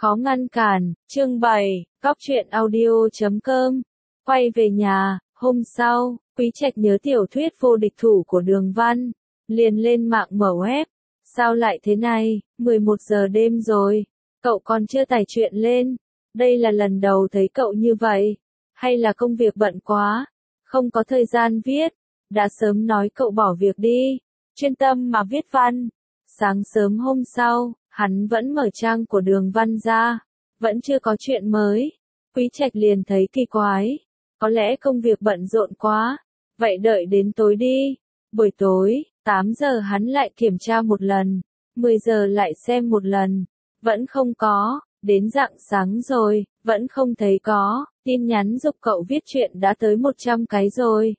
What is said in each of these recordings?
Khó ngăn cản, chương 7, Góc truyện audio.com. Quay về nhà, hôm sau, Quý Trạch nhớ tiểu thuyết vô địch thủ của Đường Văn, liền lên mạng mở web. Sao lại thế này, 11 giờ đêm rồi, cậu còn chưa tải truyện lên, đây là lần đầu thấy cậu như vậy, hay là công việc bận quá, không có thời gian viết, đã sớm nói cậu bỏ việc đi, chuyên tâm mà viết văn. Sáng sớm hôm sau, hắn vẫn mở trang của Đường Văn ra, vẫn chưa có chuyện mới. Quý Trạch liền thấy kỳ quái, có lẽ công việc bận rộn quá, vậy đợi đến tối đi. Buổi tối, 8 giờ hắn lại kiểm tra một lần, 10 giờ lại xem một lần, vẫn không có, đến rạng sáng rồi, vẫn không thấy có, tin nhắn giúp cậu viết truyện đã tới 100 cái rồi.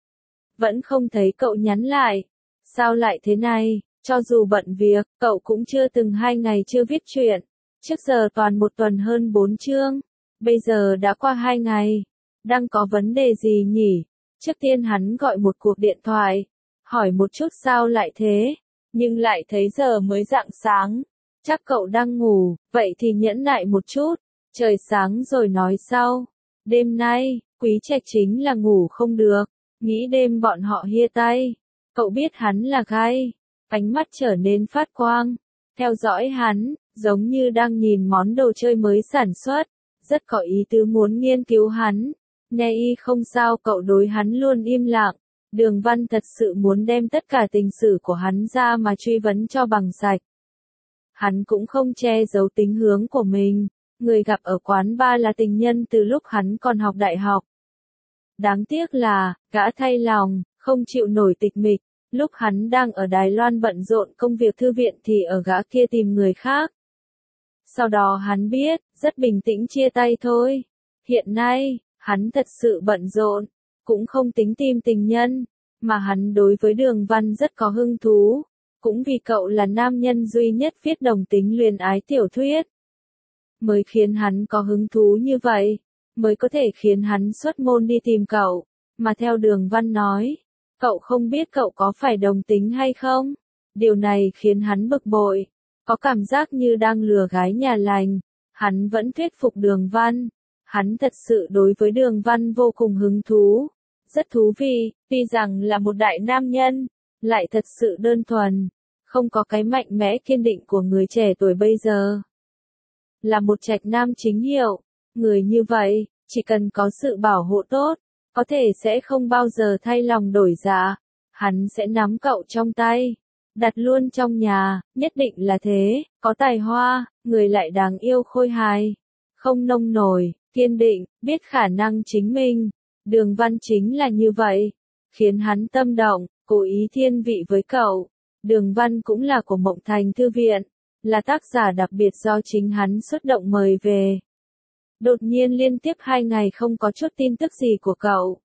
Vẫn không thấy cậu nhắn lại, sao lại thế này? Cho dù bận việc, cậu cũng chưa từng 2 ngày chưa viết truyện. Trước giờ toàn một tuần hơn 4 chương. Bây giờ đã qua 2 ngày. Đang có vấn đề gì nhỉ? Trước tiên hắn gọi một cuộc điện thoại. Hỏi một chút sao lại thế. Nhưng lại thấy giờ mới rạng sáng. Chắc cậu đang ngủ, vậy thì nhẫn nại một chút. Trời sáng rồi nói sau. Đêm nay, Quý Trạch chính là ngủ không được. Nghĩ đêm bọn họ hia tay. Cậu biết hắn là gai. Ánh mắt trở nên phát quang, theo dõi hắn, giống như đang nhìn món đồ chơi mới sản xuất, rất có ý tứ muốn nghiên cứu hắn. Nghe y không sao cậu đối hắn luôn im lặng, Đường Văn thật sự muốn đem tất cả tình sử của hắn ra mà truy vấn cho bằng sạch. Hắn cũng không che giấu tính hướng của mình, người gặp ở quán bar là tình nhân từ lúc hắn còn học đại học. Đáng tiếc là, gã thay lòng, không chịu nổi tịch mịch. Lúc hắn đang ở Đài Loan bận rộn công việc thư viện thì ở gã kia tìm người khác. Sau đó hắn biết, rất bình tĩnh chia tay thôi. Hiện nay, hắn thật sự bận rộn, cũng không tính tìm tình nhân, mà hắn đối với Đường Văn rất có hứng thú, cũng vì cậu là nam nhân duy nhất viết đồng tính luyến ái tiểu thuyết. Mới khiến hắn có hứng thú như vậy, mới có thể khiến hắn xuất môn đi tìm cậu, mà theo Đường Văn nói. Cậu không biết cậu có phải đồng tính hay không? Điều này khiến hắn bực bội, có cảm giác như đang lừa gái nhà lành. Hắn vẫn thuyết phục Đường Văn. Hắn thật sự đối với Đường Văn vô cùng hứng thú. Rất thú vị, tuy rằng là một đại nam nhân, lại thật sự đơn thuần, không có cái mạnh mẽ kiên định của người trẻ tuổi bây giờ. Là một trạch nam chính hiệu, người như vậy, chỉ cần có sự bảo hộ tốt, có thể sẽ không bao giờ thay lòng đổi dạ, hắn sẽ nắm cậu trong tay, đặt luôn trong nhà, nhất định là thế, có tài hoa, người lại đáng yêu khôi hài, không nông nổi, kiên định, biết khả năng chính mình. Đường Văn chính là như vậy, khiến hắn tâm động, cố ý thiên vị với cậu. Đường Văn cũng là của Mộng Thành Thư Viện, là tác giả đặc biệt do chính hắn xuất động mời về. Đột nhiên liên tiếp 2 ngày không có chút tin tức gì của cậu.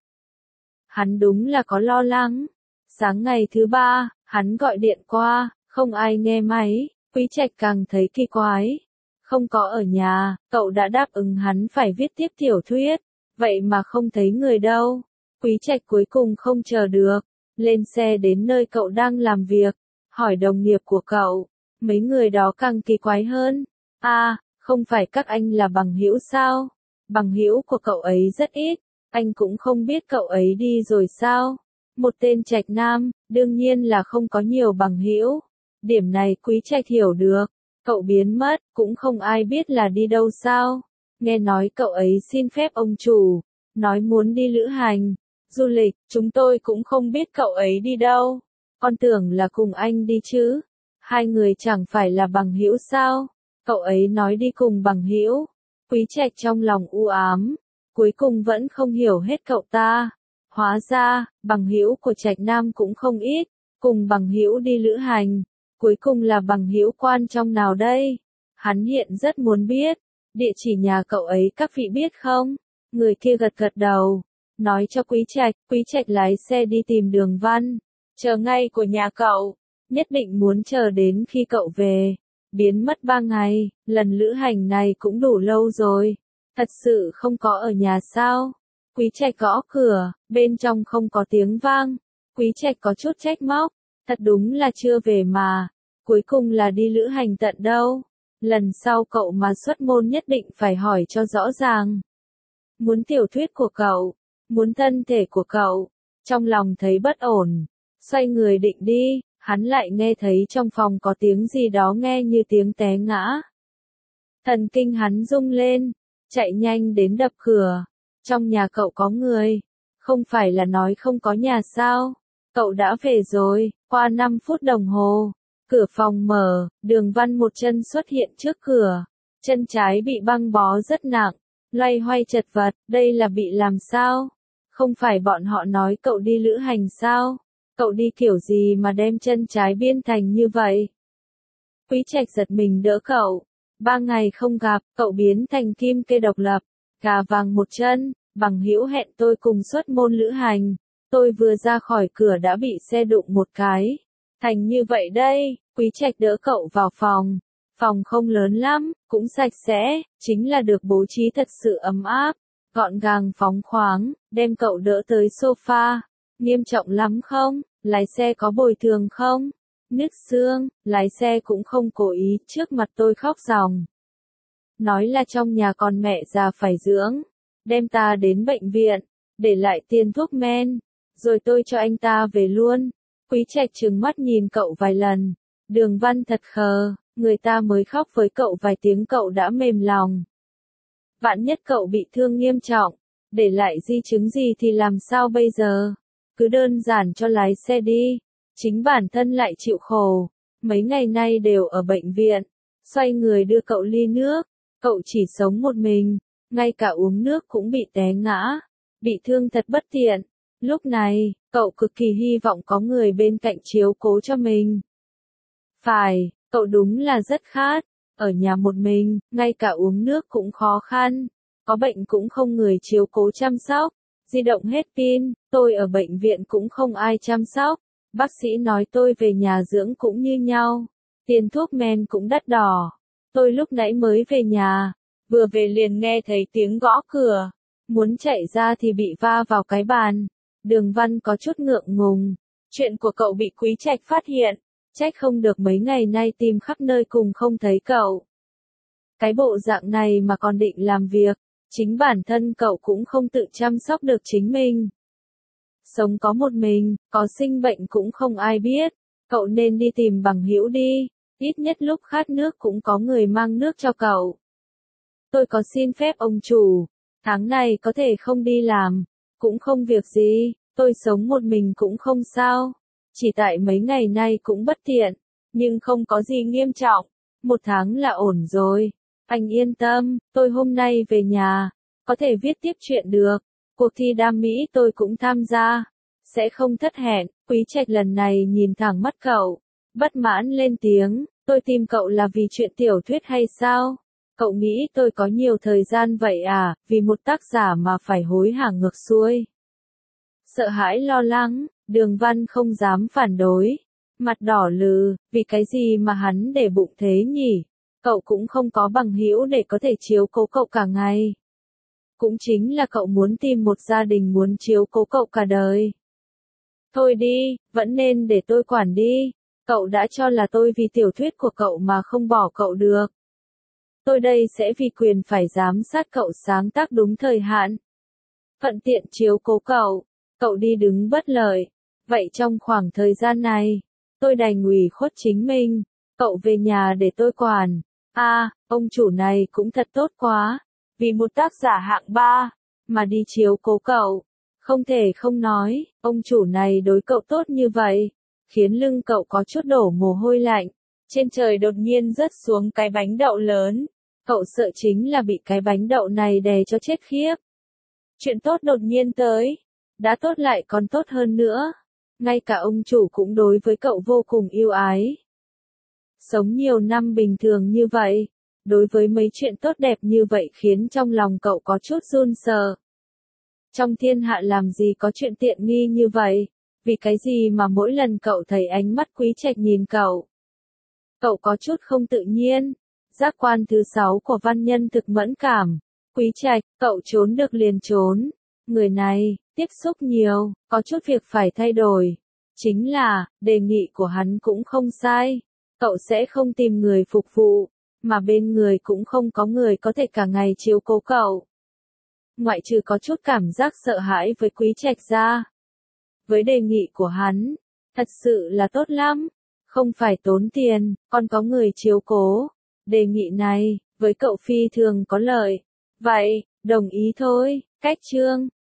Hắn đúng là có lo lắng. Sáng ngày thứ 3, hắn gọi điện qua, không ai nghe máy, Quý Trạch càng thấy kỳ quái. Không có ở nhà, cậu đã đáp ứng hắn phải viết tiếp tiểu thuyết, vậy mà không thấy người đâu. Quý Trạch cuối cùng không chờ được, lên xe đến nơi cậu đang làm việc, hỏi đồng nghiệp của cậu, mấy người đó càng kỳ quái hơn. Không phải các anh là bằng hữu sao? Bằng hữu của cậu ấy rất ít, anh cũng không biết cậu ấy đi rồi sao? Một tên trạch nam, đương nhiên là không có nhiều bằng hữu. Điểm này Quý Trạch hiểu được, cậu biến mất, cũng không ai biết là đi đâu sao? Nghe nói cậu ấy xin phép ông chủ, nói muốn đi lữ hành, du lịch, chúng tôi cũng không biết cậu ấy đi đâu. Con tưởng là cùng anh đi chứ? Hai người chẳng phải là bằng hữu sao? Cậu ấy nói đi cùng bằng hữu. Quý Trạch trong lòng u ám, cuối cùng vẫn không hiểu hết cậu ta. Hóa ra, bằng hữu của Trạch Nam cũng không ít, cùng bằng hữu đi lữ hành, cuối cùng là bằng hữu quan trong nào đây? Hắn hiện rất muốn biết, địa chỉ nhà cậu ấy các vị biết không? Người kia gật gật đầu, nói cho Quý Trạch lái xe đi tìm Đường Văn, chờ ngay của nhà cậu, nhất định muốn chờ đến khi cậu về. Biến mất 3 ngày, lần lữ hành này cũng đủ lâu rồi. Thật sự không có ở nhà sao? Quý Trạch gõ cửa, bên trong không có tiếng vang. Quý Trạch có chút trách móc, thật đúng là chưa về mà. Cuối cùng là đi lữ hành tận đâu? Lần sau cậu mà xuất môn nhất định phải hỏi cho rõ ràng. Muốn tiểu thuyết của cậu, muốn thân thể của cậu. Trong lòng thấy bất ổn, xoay người định đi, hắn lại nghe thấy trong phòng có tiếng gì đó nghe như tiếng té ngã. Thần kinh hắn rung lên, chạy nhanh đến đập cửa. Trong nhà cậu có người, không phải là nói không có nhà sao? Cậu đã về rồi, qua 5 phút đồng hồ. Cửa phòng mở, Đường Văn một chân xuất hiện trước cửa. Chân trái bị băng bó rất nặng, loay hoay chật vật, đây là bị làm sao? Không phải bọn họ nói cậu đi lữ hành sao? Cậu đi kiểu gì mà đem chân trái biên thành như vậy? Quý Trạch giật mình đỡ cậu. 3 ngày không gặp, cậu biến thành kim kê độc lập, gà vàng một chân, bằng hữu hẹn tôi cùng xuất môn lữ hành. Tôi vừa ra khỏi cửa đã bị xe đụng một cái. Thành như vậy đây, Quý Trạch đỡ cậu vào phòng. Phòng không lớn lắm, cũng sạch sẽ, chính là được bố trí thật sự ấm áp, gọn gàng phóng khoáng, đem cậu đỡ tới sofa. Nghiêm trọng lắm không? Lái xe có bồi thường không? Nứt xương, lái xe cũng không cố ý, trước mặt tôi khóc ròng. Nói là trong nhà còn mẹ già phải dưỡng, đem ta đến bệnh viện, để lại tiền thuốc men, rồi tôi cho anh ta về luôn. Quý Trạch trừng mắt nhìn cậu vài lần. Đường Văn thật khờ, người ta mới khóc với cậu vài tiếng cậu đã mềm lòng. Vạn nhất cậu bị thương nghiêm trọng, để lại di chứng gì thì làm sao bây giờ? Cứ đơn giản cho lái xe đi, chính bản thân lại chịu khổ, mấy ngày nay đều ở bệnh viện. Xoay người đưa cậu ly nước, cậu chỉ sống một mình, ngay cả uống nước cũng bị té ngã, bị thương thật bất tiện. Lúc này, cậu cực kỳ hy vọng có người bên cạnh chiếu cố cho mình. Phải, cậu đúng là rất khát, ở nhà một mình, ngay cả uống nước cũng khó khăn, có bệnh cũng không người chiếu cố chăm sóc, di động hết pin, tôi ở bệnh viện cũng không ai chăm sóc, bác sĩ nói tôi về nhà dưỡng cũng như nhau, tiền thuốc men cũng đắt đỏ. Tôi lúc nãy mới về nhà, vừa về liền nghe thấy tiếng gõ cửa, muốn chạy ra thì bị va vào cái bàn. Đường Văn có chút ngượng ngùng, chuyện của cậu bị Quý Trạch phát hiện, trách không được mấy ngày nay tìm khắp nơi cùng không thấy cậu. Cái bộ dạng này mà còn định làm việc, chính bản thân cậu cũng không tự chăm sóc được chính mình. Sống có một mình, có sinh bệnh cũng không ai biết, cậu nên đi tìm bằng hữu đi, ít nhất lúc khát nước cũng có người mang nước cho cậu. Tôi có xin phép ông chủ, tháng này có thể không đi làm, cũng không việc gì, tôi sống một mình cũng không sao, chỉ tại mấy ngày nay cũng bất tiện, nhưng không có gì nghiêm trọng, 1 tháng là ổn rồi. Anh yên tâm, tôi hôm nay về nhà, có thể viết tiếp chuyện được, cuộc thi đam mỹ tôi cũng tham gia, sẽ không thất hẹn. Quý Trạch lần này nhìn thẳng mắt cậu, bất mãn lên tiếng, tôi tìm cậu là vì chuyện tiểu thuyết hay sao? Cậu nghĩ tôi có nhiều thời gian vậy à, vì một tác giả mà phải hối hả ngược xuôi. Sợ hãi lo lắng, Đường Văn không dám phản đối, mặt đỏ lừ, vì cái gì mà hắn để bụng thế nhỉ? Cậu cũng không có bằng hữu để có thể chiếu cố cậu cả ngày. Cũng chính là cậu muốn tìm một gia đình muốn chiếu cố cậu cả đời. Thôi đi, vẫn nên để tôi quản đi, cậu đã cho là tôi vì tiểu thuyết của cậu mà không bỏ cậu được. Tôi đây sẽ vì quyền phải giám sát cậu sáng tác đúng thời hạn. Thuận tiện chiếu cố cậu, cậu đi đứng bất lợi. Vậy trong khoảng thời gian này, tôi đành ủy khuất chính mình, cậu về nhà để tôi quản. Ông chủ này cũng thật tốt quá, vì một tác giả hạng 3, mà đi chiếu cố cậu. Không thể không nói, ông chủ này đối cậu tốt như vậy, khiến lưng cậu có chút đổ mồ hôi lạnh. Trên trời đột nhiên rớt xuống cái bánh đậu lớn, cậu sợ chính là bị cái bánh đậu này đè cho chết khiếp. Chuyện tốt đột nhiên tới, đã tốt lại còn tốt hơn nữa, ngay cả ông chủ cũng đối với cậu vô cùng yêu ái. Sống nhiều năm bình thường như vậy, đối với mấy chuyện tốt đẹp như vậy khiến trong lòng cậu có chút run sợ. Trong thiên hạ làm gì có chuyện tiện nghi như vậy, vì cái gì mà mỗi lần cậu thấy ánh mắt Quý Trạch nhìn cậu, cậu có chút không tự nhiên. Giác quan thứ 6 của văn nhân thực mẫn cảm. Quý Trạch, cậu trốn được liền trốn. Người này, tiếp xúc nhiều, có chút việc phải thay đổi. Chính là, đề nghị của hắn cũng không sai. Cậu sẽ không tìm người phục vụ, mà bên người cũng không có người có thể cả ngày chiếu cố cậu. Ngoại trừ có chút cảm giác sợ hãi với Quý Trạch ra. Với đề nghị của hắn, thật sự là tốt lắm, không phải tốn tiền, còn có người chiếu cố. Đề nghị này, với cậu phi thường có lợi. Vậy, đồng ý thôi, cách chương.